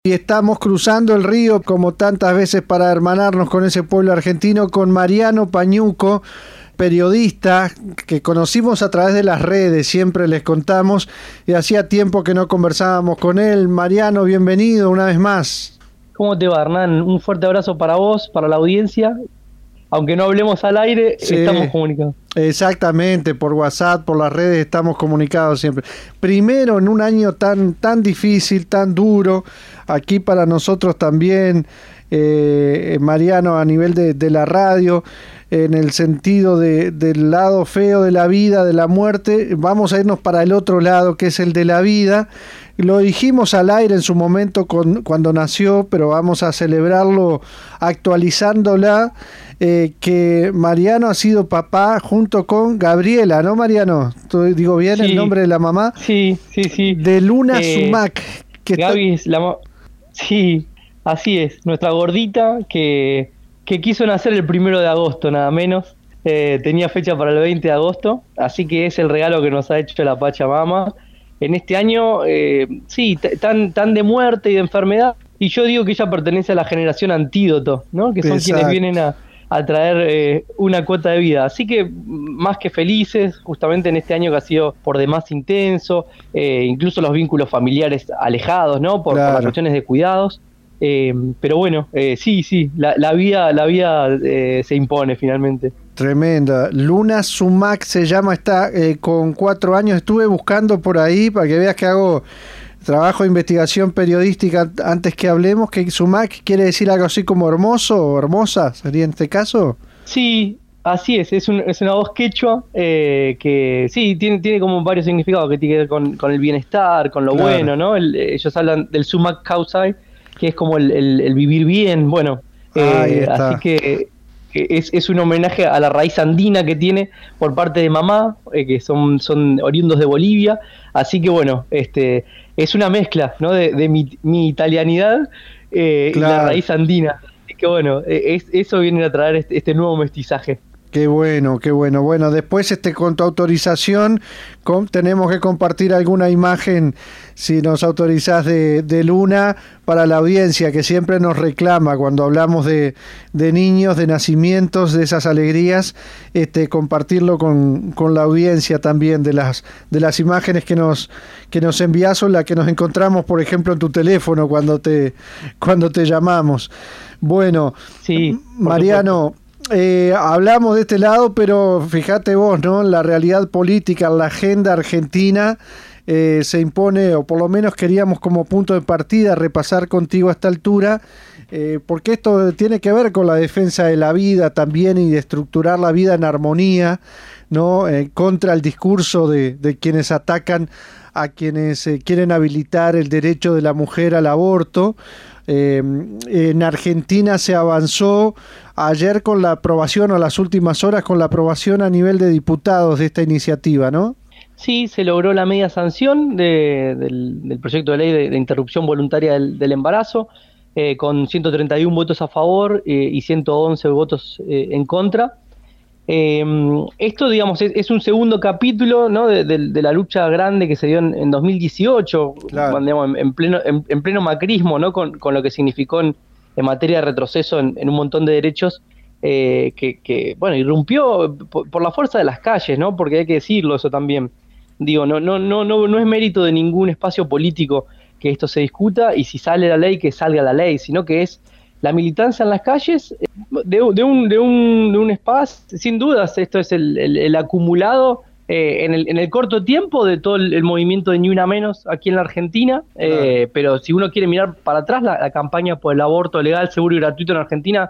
Y estamos cruzando el río como tantas veces para hermanarnos con ese pueblo argentino, con Mariano Pañuco, periodista que conocimos a través de las redes, siempre les contamos, y hacía tiempo que no conversábamos con él. Mariano, bienvenido una vez más. ¿Cómo te va, Hernán? Un fuerte abrazo para vos, para la audiencia. Aunque no hablemos al aire, sí, estamos comunicados. Exactamente, por WhatsApp, por las redes estamos comunicados siempre. Primero, en un año tan difícil, tan duro, aquí para nosotros también, Mariano, a nivel de la radio, en el sentido del lado feo de la vida, de la muerte, vamos a irnos para el otro lado, que es el de la vida. Lo dijimos al aire en su momento cuando nació, pero vamos a celebrarlo actualizándola, que Mariano ha sido papá junto con Gabriela, ¿no, Mariano? ¿Digo bien sí, el nombre de la mamá? Sí. De Luna Sumac. Gaby es Sí, así es. Nuestra gordita que quiso nacer el 1 de agosto, nada menos. Tenía fecha para el 20 de agosto, así que es el regalo que nos ha hecho la Pachamama. En este año, sí, tan de muerte y de enfermedad. Y yo digo que ella pertenece a la generación antídoto, ¿no? Que son quienes vienen a traer una cuota de vida. Así que más que felices, justamente en este año que ha sido por demás intenso, incluso los vínculos familiares alejados, ¿no? Por las cuestiones de cuidados. Pero bueno, sí, la vida se impone finalmente. Tremenda. Luna Sumac se llama, está con 4 años. Estuve buscando por ahí para que veas que hago trabajo de investigación periodística antes que hablemos, que Sumac quiere decir algo así como hermoso o hermosa, ¿sería en este caso? Sí, así es una voz quechua que sí, tiene como varios significados que tiene que ver con el bienestar, con lo bueno, ¿no? Ellos hablan del Sumac Causai, que es como el vivir bien, bueno, así que es un homenaje a la raíz andina que tiene por parte de mamá, que son oriundos de Bolivia, así que bueno, es una mezcla, ¿no? de mi italianidad y la raíz andina, así que bueno, eso viene a traer este nuevo mestizaje. Qué bueno. Bueno, después con tu autorización tenemos que compartir alguna imagen, si nos autorizás, de Luna para la audiencia, que siempre nos reclama cuando hablamos de niños, de nacimientos, de esas alegrías, compartirlo con la audiencia también, de las imágenes que nos envías o la que nos encontramos, por ejemplo, en tu teléfono cuando te llamamos. Bueno, sí, Mariano, hablamos de este lado, pero fíjate vos, ¿no? La realidad política, la agenda argentina se impone, o por lo menos queríamos como punto de partida repasar contigo a esta altura, porque esto tiene que ver con la defensa de la vida también y de estructurar la vida en armonía, ¿no? Contra el discurso de quienes atacan a quienes quieren habilitar el derecho de la mujer al aborto. En Argentina se avanzó ayer con la aprobación, o las últimas horas con la aprobación a nivel de diputados de esta iniciativa, ¿no? Sí, se logró la media sanción del proyecto de ley de interrupción voluntaria del embarazo, con 131 votos a favor y 111 votos en contra. Esto, digamos, es un segundo capítulo, ¿no? de la lucha grande que se dio en 2018, digamos, en pleno macrismo, ¿no? Con lo que significó en materia de retroceso en un montón de derechos, bueno, irrumpió por la fuerza de las calles, ¿no? Porque hay que decirlo eso también. Digo, no es mérito de ningún espacio político que esto se discuta, y si sale la ley, que salga la ley, sino que es la militancia en las calles de un espacio. Sin dudas, esto es el acumulado en el corto tiempo de todo el movimiento de Ni Una Menos aquí en la Argentina, pero si uno quiere mirar para atrás, la campaña por el aborto legal, seguro y gratuito en Argentina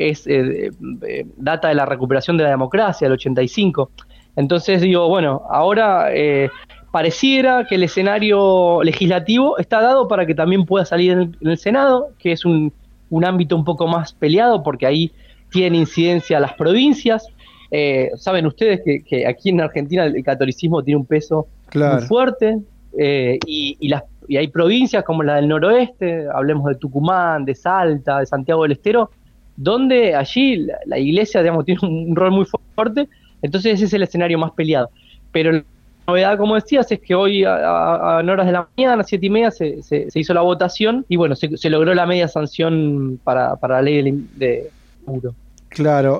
data de la recuperación de la democracia, del 85. Entonces digo, bueno, ahora pareciera que el escenario legislativo está dado para que también pueda salir en el Senado, que es un ámbito un poco más peleado, porque ahí tienen incidencia las provincias. Saben ustedes que aquí en Argentina el catolicismo tiene un peso muy fuerte, y hay provincias como la del noroeste, hablemos de Tucumán, de Salta, de Santiago del Estero, donde allí la iglesia, digamos, tiene un rol muy fuerte. Entonces ese es el escenario más peleado. Pero novedad, como decías, es que hoy en horas de la mañana, 7:30, se hizo la votación y bueno, se logró la media sanción para la ley de seguro. Claro,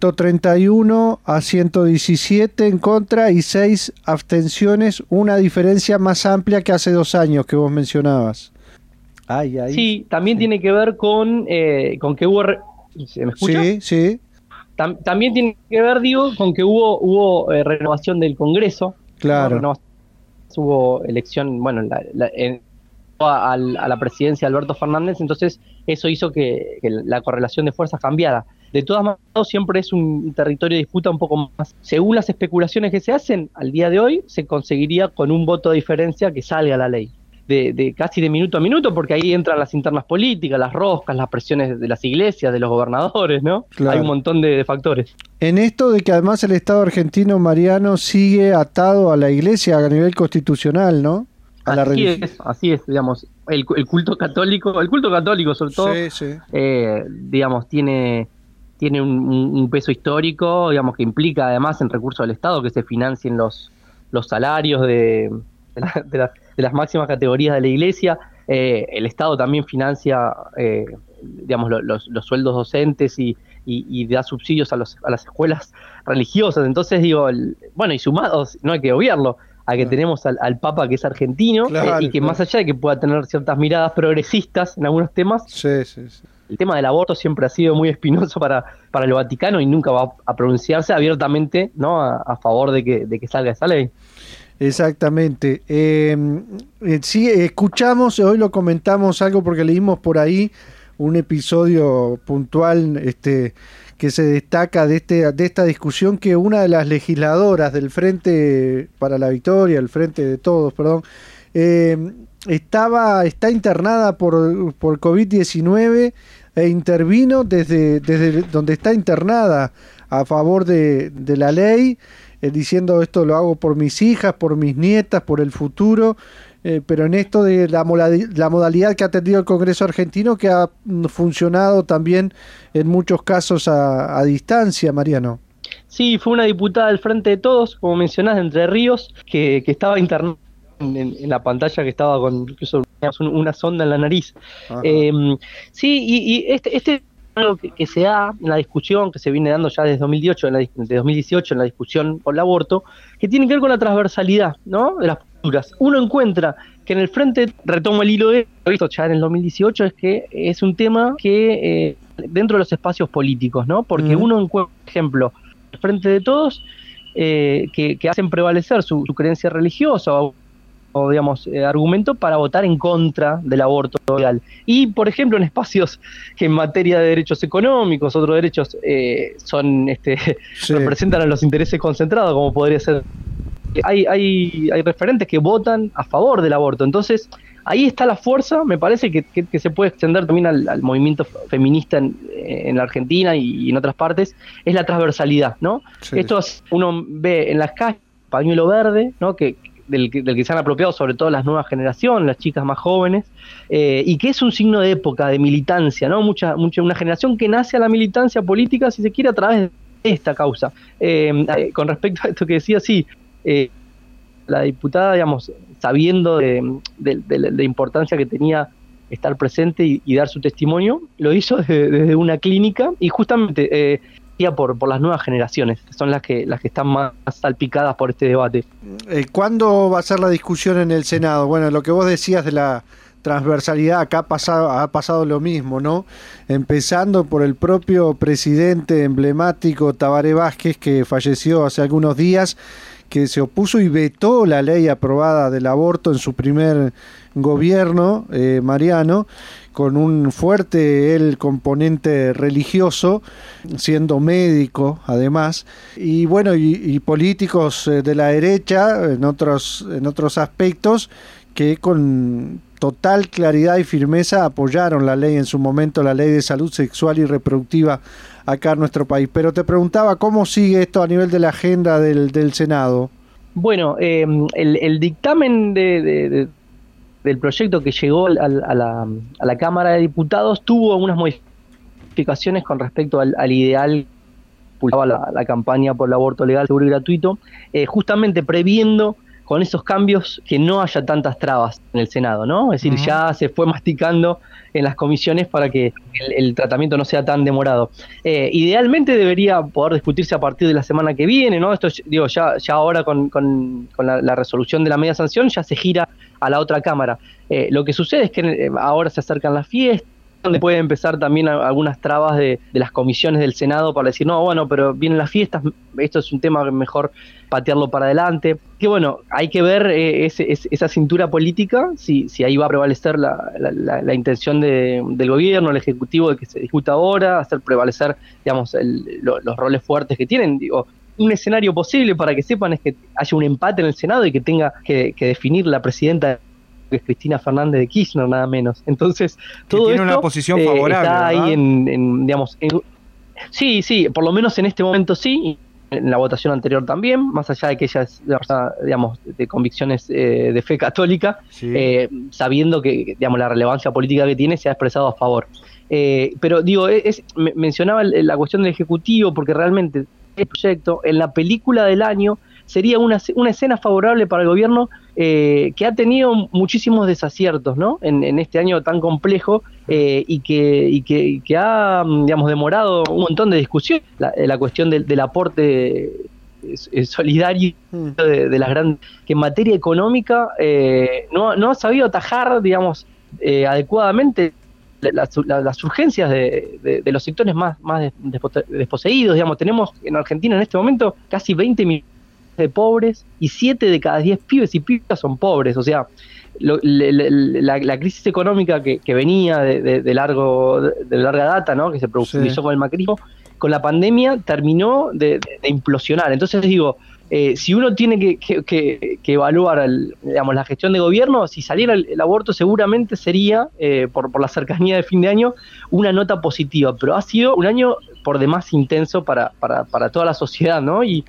131 a 117 en contra y 6 abstenciones, una diferencia más amplia que hace 2 años que vos mencionabas. Sí, también tiene que ver con que hubo... ¿Se me escucha? Sí, sí. También tiene que ver, digo, con que hubo renovación del Congreso. Claro. ¿No? Hubo elección, bueno, a la presidencia de Alberto Fernández, entonces eso hizo que la correlación de fuerzas cambiara. De todas maneras, siempre es un territorio de disputa un poco más. Según las especulaciones que se hacen, al día de hoy se conseguiría con un voto de diferencia que salga la ley. De casi de minuto a minuto, porque ahí entran las internas políticas, las roscas, las presiones de las iglesias, de los gobernadores, ¿no? Claro. Hay un montón de factores. En esto de que además el Estado argentino, Mariano, sigue atado a la iglesia a nivel constitucional, ¿no? A la religión. Así es, digamos, el culto católico sobre todo, sí. Digamos, tiene un peso histórico, digamos, que implica además en recursos del Estado que se financien los salarios de las máximas categorías de la iglesia. El Estado también financia, digamos, los sueldos docentes y da subsidios a las escuelas religiosas. Entonces, digo, y sumados, no hay que obviarlo, a que tenemos al Papa, que es argentino, claro, y que más allá de que pueda tener ciertas miradas progresistas en algunos temas, sí. El tema del aborto siempre ha sido muy espinoso para el Vaticano y nunca va a pronunciarse abiertamente, ¿no?, a favor de que salga esa ley. Exactamente. Sí, escuchamos, hoy lo comentamos algo porque leímos por ahí un episodio puntual que se destaca de esta discusión, que una de las legisladoras del Frente para la Victoria, el Frente de Todos, perdón, está internada por COVID-19 e intervino desde donde está internada a favor de la ley, diciendo: esto lo hago por mis hijas, por mis nietas, por el futuro, pero en esto de la modalidad que ha tenido el Congreso argentino, que ha funcionado también en muchos casos a distancia, Mariano. Sí, fue una diputada del Frente de Todos, como mencionás, de Entre Ríos, que estaba internada en la pantalla, que estaba con incluso una sonda en la nariz. Sí, y este algo que se da en la discusión, que se viene dando ya desde 2018, de 2018 en la discusión por el aborto, que tiene que ver con la transversalidad, ¿no?, de las posturas. Uno encuentra que en el Frente, retomo el hilo de lo visto ya en el 2018, es que es un tema que dentro de los espacios políticos, ¿no? Porque uno encuentra, por ejemplo, el Frente de Todos, que hacen prevalecer su creencia religiosa o digamos, argumento para votar en contra del aborto legal. Y, por ejemplo, en espacios que en materia de derechos económicos, otros derechos, representan a los intereses concentrados, como podría ser... Hay referentes que votan a favor del aborto. Entonces, ahí está la fuerza, me parece que se puede extender también al movimiento feminista en la Argentina y en otras partes, es la transversalidad, ¿no? Sí. Esto uno ve en las calles, pañuelo verde, ¿no?, del que se han apropiado sobre todo las nuevas generaciones, las chicas más jóvenes, y que es un signo de época, de militancia, ¿no? Una generación que nace a la militancia política, si se quiere, a través de esta causa. Con respecto a esto que decía, sí, la diputada, digamos, sabiendo de la importancia que tenía estar presente y dar su testimonio, lo hizo desde una clínica, y justamente por las nuevas generaciones, que son las que están más salpicadas por este debate. ¿Cuándo va a ser la discusión en el Senado? Bueno, lo que vos decías de la transversalidad, acá ha pasado lo mismo, ¿no? Empezando por el propio presidente emblemático Tabaré Vázquez, que falleció hace algunos días, que se opuso y vetó la ley aprobada del aborto en su primer gobierno, Mariano, con un fuerte componente religioso, siendo médico además, y bueno, y políticos de la derecha en otros aspectos, que con total claridad y firmeza apoyaron la ley en su momento, la ley de salud sexual y reproductiva acá en nuestro país. Pero te preguntaba, ¿cómo sigue esto a nivel de la agenda del Senado? Bueno, el dictamen del proyecto que llegó a la Cámara de Diputados tuvo unas modificaciones con respecto al ideal que impulsaba la campaña por el aborto legal, seguro y gratuito, justamente previendo con esos cambios que no haya tantas trabas en el Senado, ¿no? Es decir, ya se fue masticando en las comisiones para que el tratamiento no sea tan demorado. Idealmente debería poder discutirse a partir de la semana que viene, ¿no? Esto, digo, ya ahora con la resolución de la media sanción ya se gira a la otra Cámara. Lo que sucede es que ahora se acercan las fiestas, donde puede empezar también algunas trabas de las comisiones del Senado para decir, no, bueno, pero vienen las fiestas, esto es un tema que mejor patearlo para adelante. Que bueno, hay que ver esa cintura política, si ahí va a prevalecer la intención del gobierno, el Ejecutivo, de que se discuta ahora, hacer prevalecer, digamos, los roles fuertes que tienen. Digo, un escenario posible, para que sepan, es que haya un empate en el Senado y que tenga que definir la presidenta, que es Cristina Fernández de Kirchner, nada menos. Entonces, todo tiene esto una posición favorable, está ahí ¿verdad? digamos, sí, por lo menos en este momento sí, en la votación anterior también, más allá de que ella es, digamos, de convicciones de fe católica, Sí. Sabiendo que, digamos, la relevancia política que tiene, se ha expresado a favor. Pero digo, mencionaba la cuestión del Ejecutivo, porque realmente el proyecto, en la película del año, sería una escena favorable para el gobierno, que ha tenido muchísimos desaciertos, ¿no? En este año tan complejo, y que ha, digamos, demorado un montón de discusión. La cuestión del aporte solidario de las grandes, que en materia económica no ha sabido atajar, digamos, adecuadamente las urgencias de los sectores más desposeídos. Digamos, tenemos en Argentina en este momento casi 20 millones de pobres y 7 de cada 10 pibes y pibas son pobres. O sea, la crisis económica que venía de larga data, ¿no? Que se profundizó con el macrismo, con la pandemia terminó de implosionar. Entonces digo, si uno tiene que evaluar digamos, la gestión de gobierno, si saliera el aborto seguramente sería, por la cercanía de fin de año, una nota positiva, pero ha sido un año por demás intenso para toda la sociedad, ¿no? Y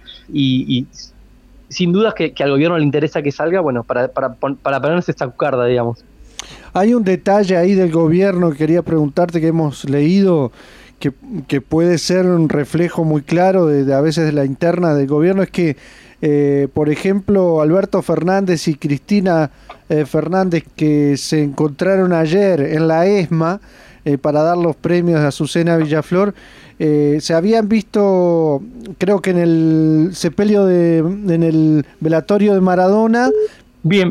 sin dudas que al gobierno le interesa que salga, bueno, para ponerse esta cuerda, digamos. Hay un detalle ahí del gobierno que quería preguntarte, que hemos leído, que puede ser un reflejo muy claro de a veces de la interna del gobierno, es que, por ejemplo, Alberto Fernández y Cristina Fernández, que se encontraron ayer en la ESMA para dar los premios a Azucena Villaflor, se habían visto, creo que en el sepelio en el velatorio de Maradona. Bien,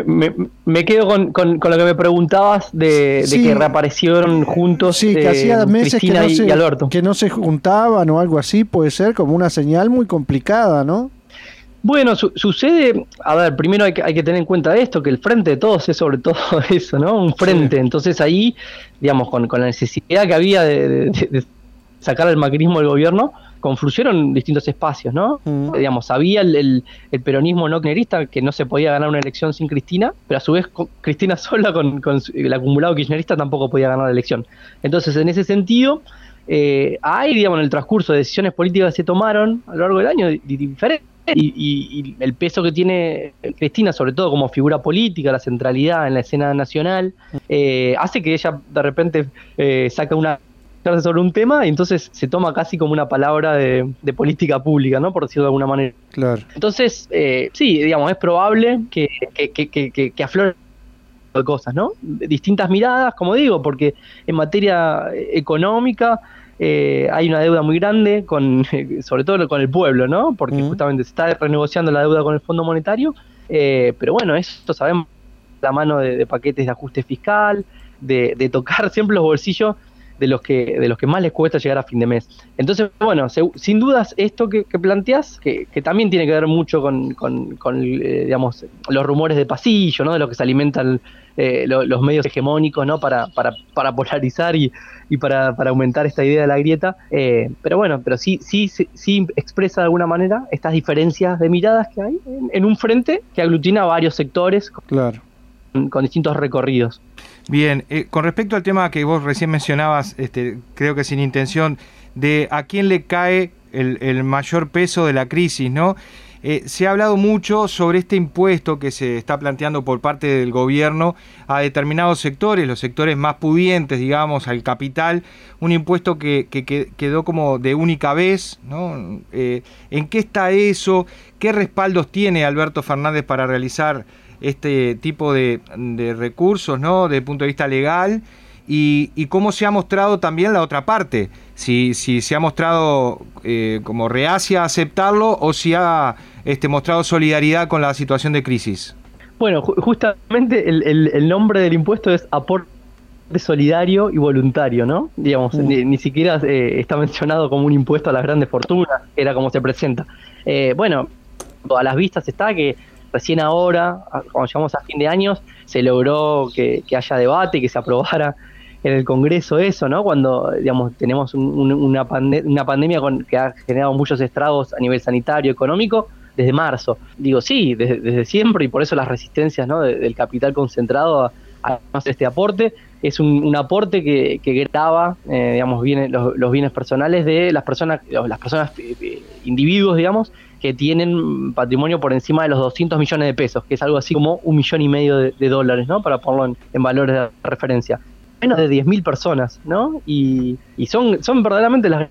me quedo con lo que me preguntabas de que reaparecieron juntos, sí, que hacía meses Cristina y Alberto. Que no se juntaban o algo así, puede ser como una señal muy complicada, ¿no? Bueno, sucede, a ver, primero hay que tener en cuenta esto, que el frente de todos es sobre todo eso, ¿no? Un frente. Sí. Entonces ahí, digamos, con la necesidad que había de sacar al macrismo del gobierno, confluyeron distintos espacios, ¿no? Digamos, había el peronismo no kirchnerista, que no se podía ganar una elección sin Cristina, pero a su vez Cristina sola con el acumulado kirchnerista tampoco podía ganar la elección. Entonces, en ese sentido, hay, digamos, en el transcurso de decisiones políticas que se tomaron a lo largo del año diferentes, y el peso que tiene Cristina, sobre todo como figura política, la centralidad en la escena nacional, hace que ella de repente saca una sobre un tema y entonces se toma casi como una palabra de política pública, ¿no? Por decirlo de alguna manera. Claro. Entonces, sí, digamos, es probable que afloren cosas, ¿no? Distintas miradas, como digo, porque en materia económica hay una deuda muy grande, sobre todo con el pueblo, ¿no? Porque justamente se está renegociando la deuda con el Fondo Monetario, pero bueno, esto sabemos, la mano de paquetes de ajuste fiscal, de tocar siempre los bolsillos de los que más les cuesta llegar a fin de mes. Entonces, bueno, sin dudas esto que planteás, que también tiene que ver mucho con digamos, los rumores de pasillo, ¿no? De lo que se alimentan los medios hegemónicos, ¿no? Para polarizar y para aumentar esta idea de la grieta. Pero bueno, pero sí expresa de alguna manera estas diferencias de miradas que hay en un frente que aglutina varios sectores. Claro. Con distintos recorridos. Bien, con respecto al tema que vos recién mencionabas, creo que sin intención, de a quién le cae el mayor peso de la crisis, ¿no? Se ha hablado mucho sobre este impuesto que se está planteando por parte del gobierno a determinados sectores, los sectores más pudientes, digamos, al capital, un impuesto que quedó como de única vez, ¿no? ¿En qué está eso? ¿Qué respaldos tiene Alberto Fernández para realizar este tipo de recursos, ¿no? Desde el punto de vista legal? Y cómo se ha mostrado también la otra parte, si se ha mostrado como reacia a aceptarlo o si ha mostrado solidaridad con la situación de crisis. Bueno, justamente el nombre del impuesto es aporte solidario y voluntario, ¿no? Digamos, ni siquiera está mencionado como un impuesto a las grandes fortunas, era como se presenta. Bueno, a las vistas está que recién ahora, cuando llegamos a fin de años, se logró que haya debate y que se aprobara en el Congreso eso, ¿no? Cuando, digamos, tenemos una pandemia que ha generado muchos estragos a nivel sanitario, económico, desde marzo. Digo, sí, desde siempre, y por eso las resistencias, ¿no? del capital concentrado a hacer este aporte. Es un aporte que grava, digamos, los bienes personales de las personas individuos, digamos, que tienen patrimonio por encima de los 200 millones de pesos, que es algo así como $1,5 millones de dólares, ¿no? Para ponerlo en valores de referencia. Menos de 10.000 personas, ¿no? Y son verdaderamente los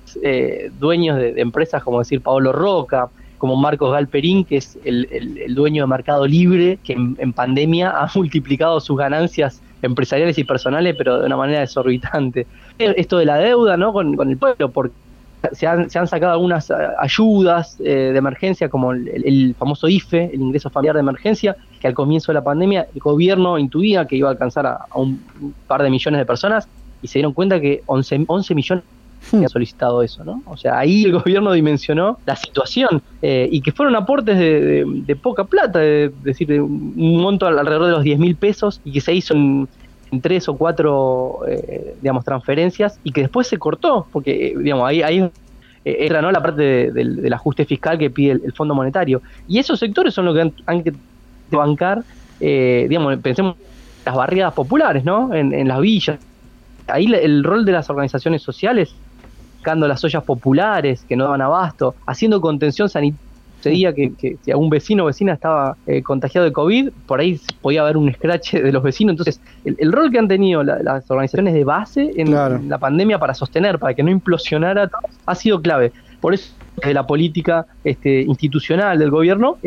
dueños de empresas como decir Paolo Roca, como Marcos Galperín, que es el dueño de Mercado Libre, que en pandemia ha multiplicado sus ganancias empresariales y personales, pero de una manera desorbitante. Esto de la deuda, ¿no? con el pueblo, porque se han sacado algunas ayudas de emergencia, como el famoso IFE, el ingreso familiar de emergencia, que al comienzo de la pandemia el gobierno intuía que iba a alcanzar a un par de millones de personas, y se dieron cuenta que 11 millones han solicitado eso, ¿no? O sea, ahí el gobierno dimensionó la situación, y que fueron aportes de poca plata, es decir, de un monto alrededor de los 10.000 pesos, y que se hizo en 3 o 4 digamos, transferencias, y que después se cortó, porque digamos, ahí entra, ¿no? la parte del ajuste fiscal que pide el Fondo Monetario, y esos sectores son los que han que bancar, digamos, pensemos en las barriadas populares, ¿no? En las villas. Ahí el rol de las organizaciones sociales, buscando las ollas populares que no daban abasto, haciendo contención sanitaria. Sucedía que si algún vecino o vecina estaba contagiado de COVID, por ahí podía haber un scratch de los vecinos. Entonces, el rol que han tenido las organizaciones de base en la pandemia para sostener, para que no implosionara todo, ha sido clave. Por eso, desde la política institucional del gobierno,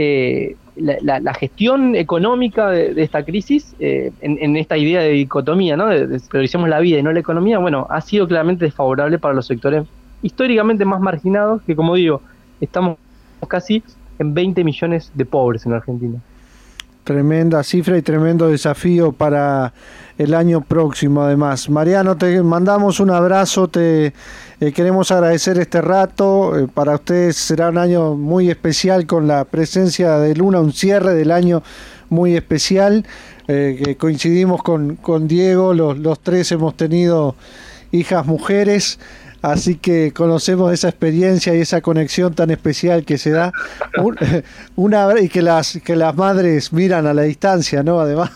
la gestión económica de esta crisis, en esta idea de dicotomía, ¿no? de prioricemos la vida y no la economía, bueno, ha sido claramente desfavorable para los sectores históricamente más marginados, que, como digo, estamos casi en 20 millones de pobres en Argentina. Tremenda cifra y tremendo desafío para el año próximo, además. Mariano, te mandamos un abrazo, te queremos agradecer este rato. Para ustedes será un año muy especial con la presencia de Luna, un cierre del año muy especial, que coincidimos con Diego, los tres hemos tenido hijas mujeres, así que conocemos esa experiencia y esa conexión tan especial que se da, y que las madres miran a la distancia, ¿no? Además.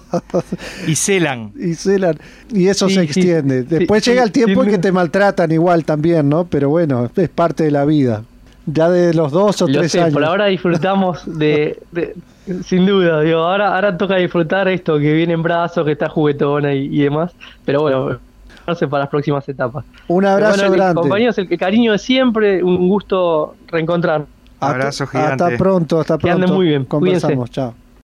Y celan. Y eso se extiende. Después llega el tiempo en que te maltratan igual también, ¿no? Pero bueno, es parte de la vida. Ya de los 2 o 3 años. Por ahora disfrutamos sin duda, digo, ahora toca disfrutar esto, que viene en brazos, que está juguetona y demás. Pero bueno, no sé, para las próximas etapas. Un abrazo grande. Compañeros, el cariño de siempre, un gusto reencontrar. Abrazo gigante. Hasta pronto. Que anden muy bien. Conversamos, chao.